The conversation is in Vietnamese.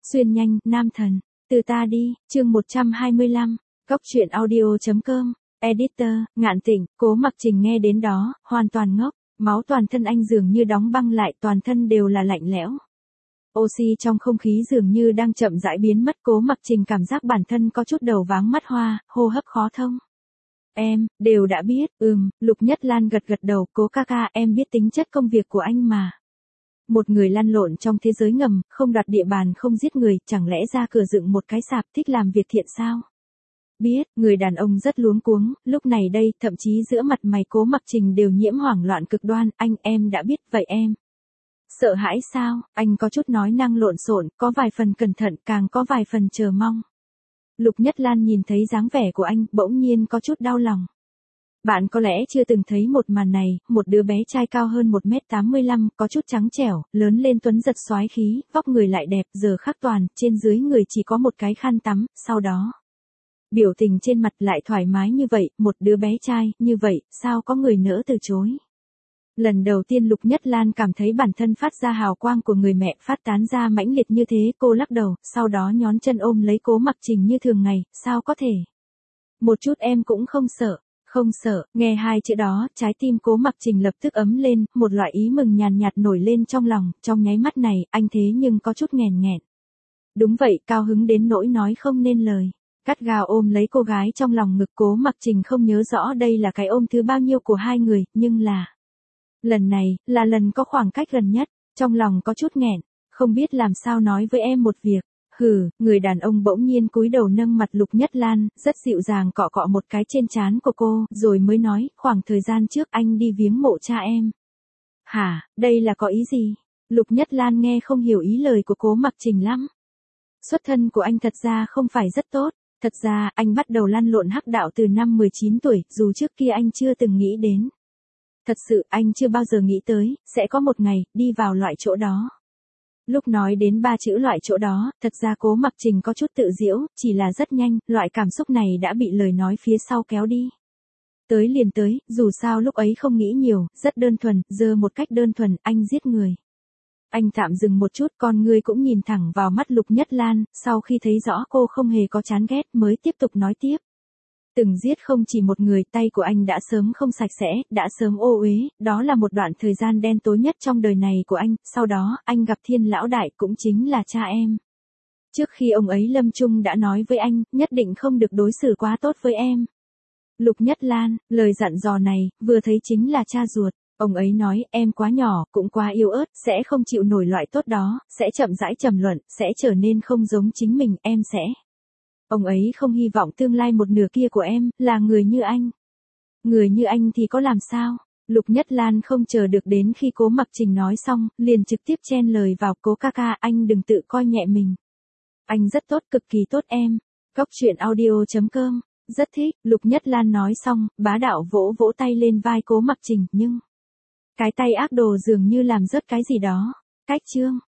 Xuyên nhanh, nam thần. Từ ta đi, chương 125. Góc truyện audio.com. Editor, Ngạn Tịnh. Cố Mặc Trình nghe đến đó, hoàn toàn ngốc. Máu toàn thân anh dường như đóng băng lại, toàn thân đều là lạnh lẽo. Oxy trong không khí dường như đang chậm rãi biến mất. Cố Mặc Trình cảm giác bản thân có chút đầu váng mắt hoa, hô hấp khó thông. Em, đều đã biết, Lục Nhất Lan gật gật đầu. Cố ca ca, em biết tính chất công việc của anh mà. Một người lăn lộn trong thế giới ngầm, không đoạt địa bàn, không giết người, chẳng lẽ ra cửa dựng một cái sạp thích làm việc thiện sao? Biết, người đàn ông rất luống cuống, lúc này đây, thậm chí giữa mặt mày Cố Mặc Trình đều nhiễm hoảng loạn cực đoan. Em đã biết, vậy em. Sợ hãi sao? Anh có chút nói năng lộn xộn, có vài phần cẩn thận, càng có vài phần chờ mong. Lục Nhất Lan nhìn thấy dáng vẻ của anh, bỗng nhiên có chút đau lòng. Bạn có lẽ chưa từng thấy một màn này, một đứa bé trai cao hơn 1m85, có chút trắng trẻo, lớn lên tuấn giật soái khí, vóc người lại đẹp, giờ khắc toàn, trên dưới người chỉ có một cái khăn tắm, sau đó. Biểu tình trên mặt lại thoải mái như vậy, một đứa bé trai, như vậy, sao có người nỡ từ chối. Lần đầu tiên Lục Nhất Lan cảm thấy bản thân phát ra hào quang của người mẹ phát tán ra mãnh liệt như thế, cô lắc đầu, sau đó nhón chân ôm lấy Cố Mặc Trình như thường ngày, sao có thể. Một chút em cũng không sợ. Không sợ, nghe hai chữ đó, trái tim Cố Mặc Trình lập tức ấm lên, một loại ý mừng nhàn nhạt nổi lên trong lòng, trong nháy mắt này, anh thế nhưng có chút nghẹn nghẹn. Đúng vậy, cao hứng đến nỗi nói không nên lời. Gắt gao ôm lấy cô gái trong lòng ngực. Cố Mặc Trình không nhớ rõ đây là cái ôm thứ bao nhiêu của hai người, nhưng là... Lần này, là lần có khoảng cách gần nhất, trong lòng có chút nghẹn, không biết làm sao nói với em một việc. Người đàn ông bỗng nhiên cúi đầu nâng mặt Lục Nhất Lan, rất dịu dàng cọ cọ một cái trên trán của cô, rồi mới nói, khoảng thời gian trước anh đi viếng mộ cha em. Hả, đây là có ý gì? Lục Nhất Lan nghe không hiểu ý lời của Cố Mặc Trình lắm. Xuất thân của anh thật ra không phải rất tốt, thật ra anh bắt đầu lăn lộn hắc đạo từ năm 19 tuổi, dù trước kia anh chưa từng nghĩ đến. Thật sự anh chưa bao giờ nghĩ tới, sẽ có một ngày, đi vào loại chỗ đó. Lúc nói đến ba chữ loại chỗ đó, thật ra Cố Mặc Trình có chút tự giễu, chỉ là rất nhanh, loại cảm xúc này đã bị lời nói phía sau kéo đi. Tới liền tới, dù sao lúc ấy không nghĩ nhiều, rất đơn thuần, giờ một cách đơn thuần, anh giết người. Anh tạm dừng một chút, con ngươi cũng nhìn thẳng vào mắt Lục Nhất Lan, sau khi thấy rõ cô không hề có chán ghét, mới tiếp tục nói tiếp. Từng giết không chỉ một người, tay của anh đã sớm không sạch sẽ, đã sớm ô uế, đó là một đoạn thời gian đen tối nhất trong đời này của anh, sau đó, anh gặp Thiên Lão Đại, cũng chính là cha em. Trước khi ông ấy lâm chung đã nói với anh, nhất định không được đối xử quá tốt với em. Lục Nhất Lan, lời dặn dò này, vừa thấy chính là cha ruột. Ông ấy nói, em quá nhỏ, cũng quá yếu ớt, sẽ không chịu nổi loại tốt đó, sẽ chậm rãi trầm luận, sẽ trở nên không giống chính mình, em sẽ. Ông ấy không hy vọng tương lai một nửa kia của em, là người như anh. Người như anh thì có làm sao? Lục Nhất Lan không chờ được đến khi Cố Mặc Trình nói xong, liền trực tiếp chen lời vào. Cố ca ca, anh đừng tự coi nhẹ mình. Anh rất tốt, cực kỳ tốt em. Góc truyện audio.com. Rất thích, Lục Nhất Lan nói xong, bá đạo vỗ vỗ tay lên vai Cố Mặc Trình, nhưng... Cái tay ác đồ dường như làm rớt cái gì đó. Cách chương.